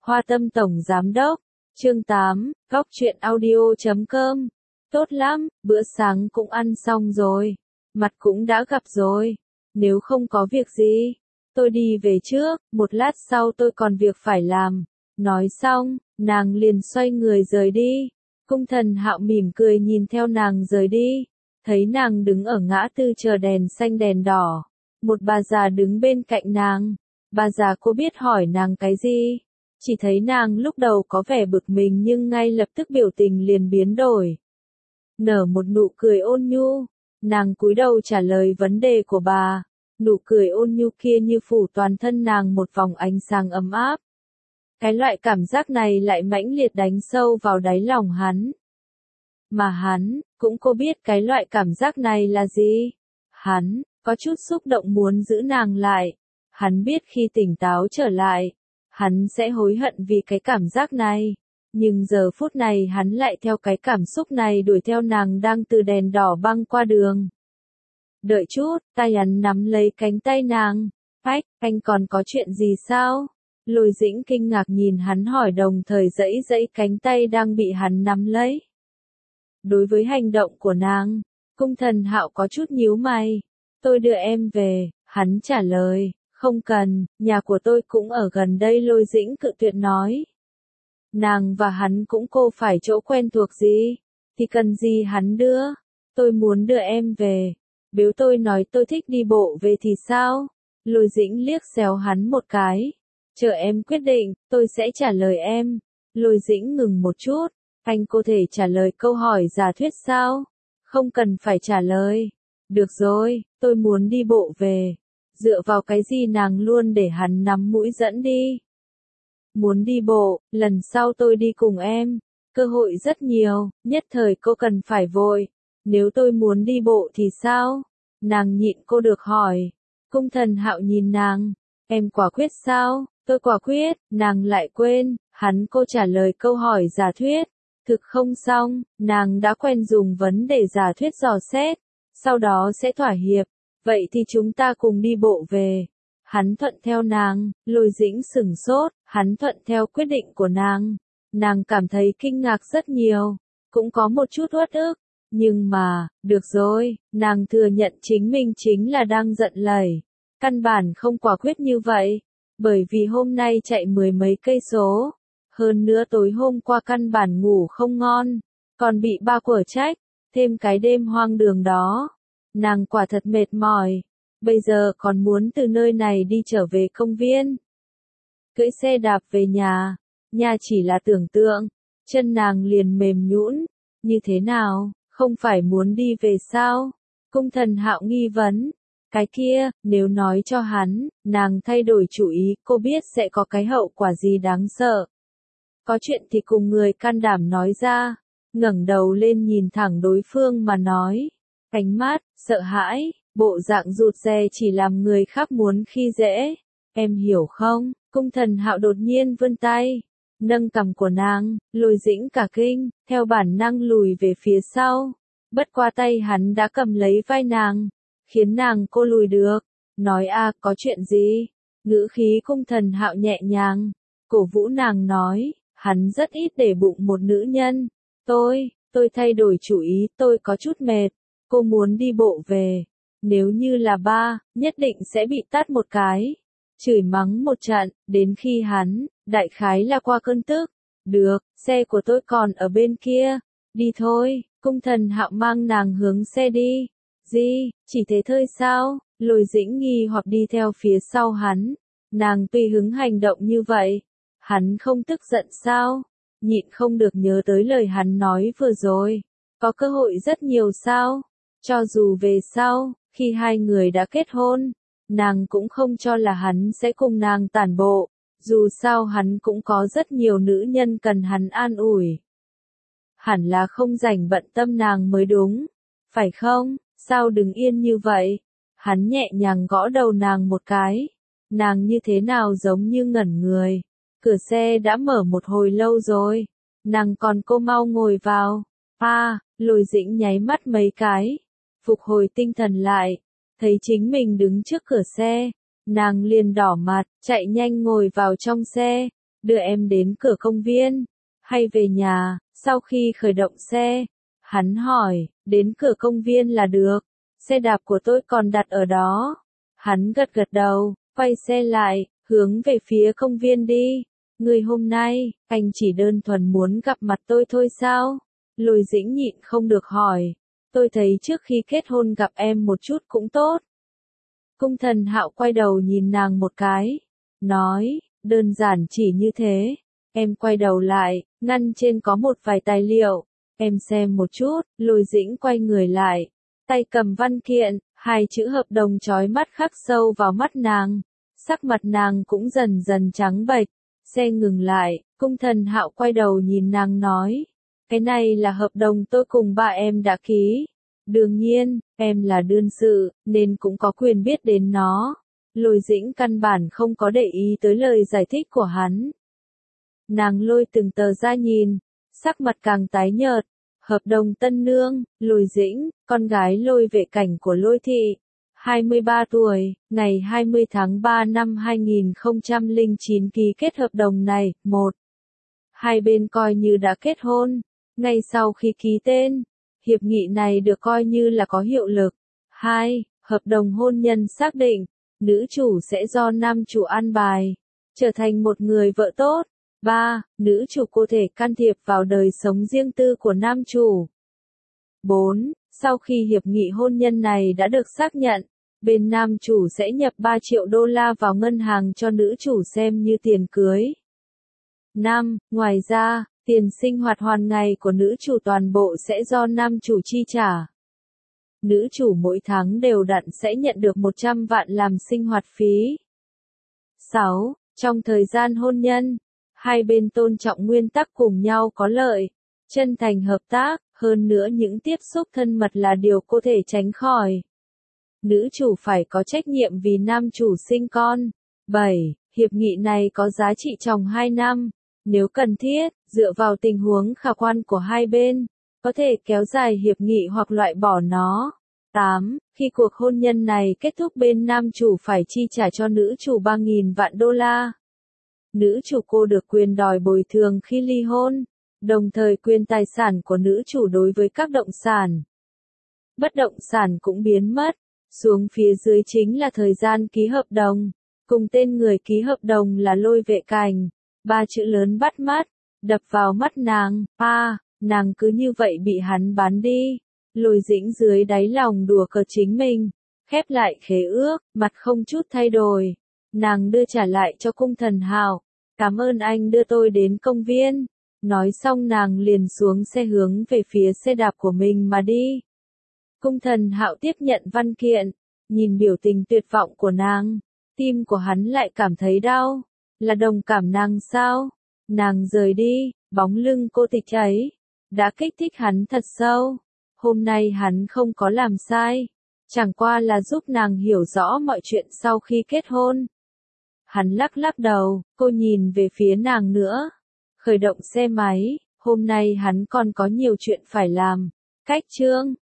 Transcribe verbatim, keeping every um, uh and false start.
Hoa Tâm Tổng Giám Đốc, chương tám, góc truyện audio chấm com. Tốt lắm, bữa sáng cũng ăn xong rồi, mặt cũng đã gặp rồi. Nếu không có việc gì, tôi đi về trước, một lát sau tôi còn việc phải làm. Nói xong, nàng liền xoay người rời đi. Cung Thần Hạo mỉm cười nhìn theo nàng rời đi, thấy nàng đứng ở ngã tư chờ đèn xanh đèn đỏ. Một bà già đứng bên cạnh nàng. Bà già cô biết hỏi nàng cái gì? Chỉ thấy nàng lúc đầu có vẻ bực mình nhưng ngay lập tức biểu tình liền biến đổi. Nở một nụ cười ôn nhu, nàng cúi đầu trả lời vấn đề của bà. Nụ cười ôn nhu kia như phủ toàn thân nàng một vòng ánh sáng ấm áp. Cái loại cảm giác này lại mãnh liệt đánh sâu vào đáy lòng hắn. Mà hắn, cũng có biết cái loại cảm giác này là gì. Hắn, có chút xúc động muốn giữ nàng lại. Hắn biết khi tỉnh táo trở lại, hắn sẽ hối hận vì cái cảm giác này. Nhưng giờ phút này hắn lại theo cái cảm xúc này đuổi theo nàng đang từ đèn đỏ băng qua đường. Đợi chút, tay hắn nắm lấy cánh tay nàng. Phách, anh còn có chuyện gì sao? Lôi Dĩnh kinh ngạc nhìn hắn hỏi đồng thời giãy giãy cánh tay đang bị hắn nắm lấy. Đối với hành động của nàng, Cung Thần Hạo có chút nhíu mày. Tôi đưa em về, hắn trả lời. Không cần, nhà của tôi cũng ở gần đây. Lôi Dĩnh cự tuyệt nói. Nàng và hắn cũng cô phải chỗ quen thuộc gì, thì cần gì hắn đưa. Tôi muốn đưa em về. Nếu tôi nói tôi thích đi bộ về thì sao? Lôi Dĩnh liếc xéo hắn một cái. Chờ em quyết định, tôi sẽ trả lời em. Lôi Dĩnh ngừng một chút. Anh có thể trả lời câu hỏi giả thuyết sao? Không cần phải trả lời. Được rồi, tôi muốn đi bộ về. Dựa vào cái gì nàng luôn để hắn nắm mũi dẫn đi? Muốn đi bộ, lần sau tôi đi cùng em. Cơ hội rất nhiều, nhất thời cô cần phải vội. Nếu tôi muốn đi bộ thì sao? Nàng nhịn cô được hỏi. Cung Thần Hạo nhìn nàng. Em quả quyết sao? Tôi quả quyết. Nàng lại quên, hắn cô trả lời câu hỏi giả thuyết. Thực không xong, nàng đã quen dùng vấn đề giả thuyết dò xét. Sau đó sẽ thỏa hiệp. Vậy thì chúng ta cùng đi bộ về. Hắn thuận theo nàng. Lôi Dĩnh sửng sốt. Hắn thuận theo quyết định của nàng. Nàng cảm thấy kinh ngạc rất nhiều. Cũng có một chút uất ức. Nhưng mà, được rồi, nàng thừa nhận chính mình chính là đang giận lầy. Căn bản không quả quyết như vậy. Bởi vì hôm nay chạy mười mấy cây số. Hơn nữa tối hôm qua căn bản ngủ không ngon. Còn bị ba của trách. Thêm cái đêm hoang đường đó. Nàng quả thật mệt mỏi. Bây giờ còn muốn từ nơi này đi trở về công viên. Cưỡi xe đạp về nhà. Nhà chỉ là tưởng tượng. Chân nàng liền mềm nhũn. Như thế nào, không phải muốn đi về sao? Cung Thần Hạo nghi vấn. Cái kia, nếu nói cho hắn, nàng thay đổi chủ ý, cô biết sẽ có cái hậu quả gì đáng sợ. Có chuyện thì cùng người can đảm nói ra. Ngẩng đầu lên nhìn thẳng đối phương mà nói. Ánh mắt, sợ hãi, bộ dạng rụt rè chỉ làm người khác muốn khi dễ. Em hiểu không? Cung Thần Hạo đột nhiên vươn tay. Nâng cằm của nàng. Lôi Dĩnh cả kinh, theo bản năng lùi về phía sau. Bất qua tay hắn đã cầm lấy vai nàng. Khiến nàng cô lùi được. Nói a có chuyện gì? Ngữ khí Cung Thần Hạo nhẹ nhàng. Cổ vũ nàng nói. Hắn rất ít để bụng một nữ nhân. Tôi, tôi thay đổi chủ ý, tôi có chút mệt. Cô muốn đi bộ về. Nếu như là ba, nhất định sẽ bị tát một cái. Chửi mắng một trận, đến khi hắn, đại khái là qua cơn tức. Được, xe của tôi còn ở bên kia. Đi thôi, Cung Thần Hạo mang nàng hướng xe đi. Gì, chỉ thế thôi sao? Lôi Dĩnh nghi hoặc đi theo phía sau hắn. Nàng tùy hứng hành động như vậy. Hắn không tức giận sao? Nhịn không được nhớ tới lời hắn nói vừa rồi. Có cơ hội rất nhiều sao? Cho dù về sau, khi hai người đã kết hôn, nàng cũng không cho là hắn sẽ cùng nàng tản bộ. Dù sao hắn cũng có rất nhiều nữ nhân cần hắn an ủi. Hẳn là không rảnh bận tâm nàng mới đúng. Phải không? Sao đứng yên như vậy? Hắn nhẹ nhàng gõ đầu nàng một cái. Nàng như thế nào giống như ngẩn người. Cửa xe đã mở một hồi lâu rồi. Nàng còn cô mau ngồi vào. À, Lôi Dĩnh nháy mắt mấy cái. Phục hồi tinh thần lại. Thấy chính mình đứng trước cửa xe. Nàng liền đỏ mặt, chạy nhanh ngồi vào trong xe. đưa em đến cửa công viên, hay về nhà, sau khi khởi động xe. Hắn hỏi, đến cửa công viên là được, xe đạp của tôi còn đặt ở đó. Hắn gật gật đầu, quay xe lại, hướng về phía công viên đi. Người hôm nay, anh chỉ đơn thuần muốn gặp mặt tôi thôi sao? Lôi Dĩnh nhịn không được hỏi. Tôi thấy trước khi kết hôn gặp em một chút cũng tốt. Cung Thần Hạo quay đầu nhìn nàng một cái, nói, đơn giản chỉ như thế. Em quay đầu lại, ngăn trên có một vài tài liệu, em xem một chút. Lôi Dĩnh quay người lại, tay cầm văn kiện, hai chữ hợp đồng chói mắt khắc sâu vào mắt nàng. Sắc mặt nàng cũng dần dần trắng bệch. Xe ngừng lại, Cung Thần Hạo quay đầu nhìn nàng nói, cái này là hợp đồng tôi cùng ba em đã ký. Đương nhiên, em là đương sự, nên cũng có quyền biết đến nó. Lôi Dĩnh căn bản không có để ý tới lời giải thích của hắn. Nàng lôi từng tờ ra nhìn, sắc mặt càng tái nhợt. Hợp đồng tân nương, Lôi Dĩnh, con gái Lôi Vệ Cảnh của Lôi Thị, hai mươi ba tuổi, ngày hai mươi tháng ba năm hai nghìn không trăm lẻ chín ký kết hợp đồng này. Một, hai bên coi như đã kết hôn. Ngay sau khi ký tên, hiệp nghị này được coi như là có hiệu lực. Hai, hợp đồng hôn nhân xác định, nữ chủ sẽ do nam chủ an bài, trở thành một người vợ tốt. Ba, nữ chủ có thể can thiệp vào đời sống riêng tư của nam chủ. Bốn, sau khi hiệp nghị hôn nhân này đã được xác nhận, bên nam chủ sẽ nhập ba triệu đô la vào ngân hàng cho nữ chủ xem như tiền cưới. Năm, ngoài ra, tiền sinh hoạt hàng ngày của nữ chủ toàn bộ sẽ do nam chủ chi trả. Nữ chủ mỗi tháng đều đặn sẽ nhận được một trăm vạn làm sinh hoạt phí. Sáu, trong thời gian hôn nhân, hai bên tôn trọng nguyên tắc cùng nhau có lợi, chân thành hợp tác, hơn nữa những tiếp xúc thân mật là điều có thể tránh khỏi. Nữ chủ phải có trách nhiệm vì nam chủ sinh con. Bảy, hiệp nghị này có giá trị trong hai năm. Nếu cần thiết, dựa vào tình huống khả quan của hai bên, có thể kéo dài hiệp nghị hoặc loại bỏ nó. Tám, khi cuộc hôn nhân này kết thúc bên nam chủ phải chi trả cho nữ chủ ba nghìn vạn đô la. Nữ chủ cô được quyền đòi bồi thường khi ly hôn, đồng thời quyền tài sản của nữ chủ đối với các động sản. Bất động sản cũng biến mất. Xuống phía dưới chính là thời gian ký hợp đồng. Cùng tên người ký hợp đồng là Lôi Vệ Cảnh. Ba chữ lớn bắt mắt, đập vào mắt nàng. A, à, nàng cứ như vậy bị hắn bán đi. Lôi Dĩnh dưới đáy lòng đùa cợt chính mình, khép lại khế ước, mặt không chút thay đổi. Nàng đưa trả lại cho Cung Thần Hạo. Cảm ơn anh đưa tôi đến công viên. Nói xong nàng liền xuống xe hướng về phía xe đạp của mình mà đi. Cung Thần Hạo tiếp nhận văn kiện, nhìn biểu tình tuyệt vọng của nàng, tim của hắn lại cảm thấy đau. Là đồng cảm nàng sao? Nàng rời đi, bóng lưng cô tịch ấy đã kích thích hắn thật sâu. Hôm nay hắn không có làm sai, chẳng qua là giúp nàng hiểu rõ mọi chuyện sau khi kết hôn. Hắn lắc lắc đầu, cô nhìn về phía nàng nữa. Khởi động xe máy, hôm nay hắn còn có nhiều chuyện phải làm. Cách chương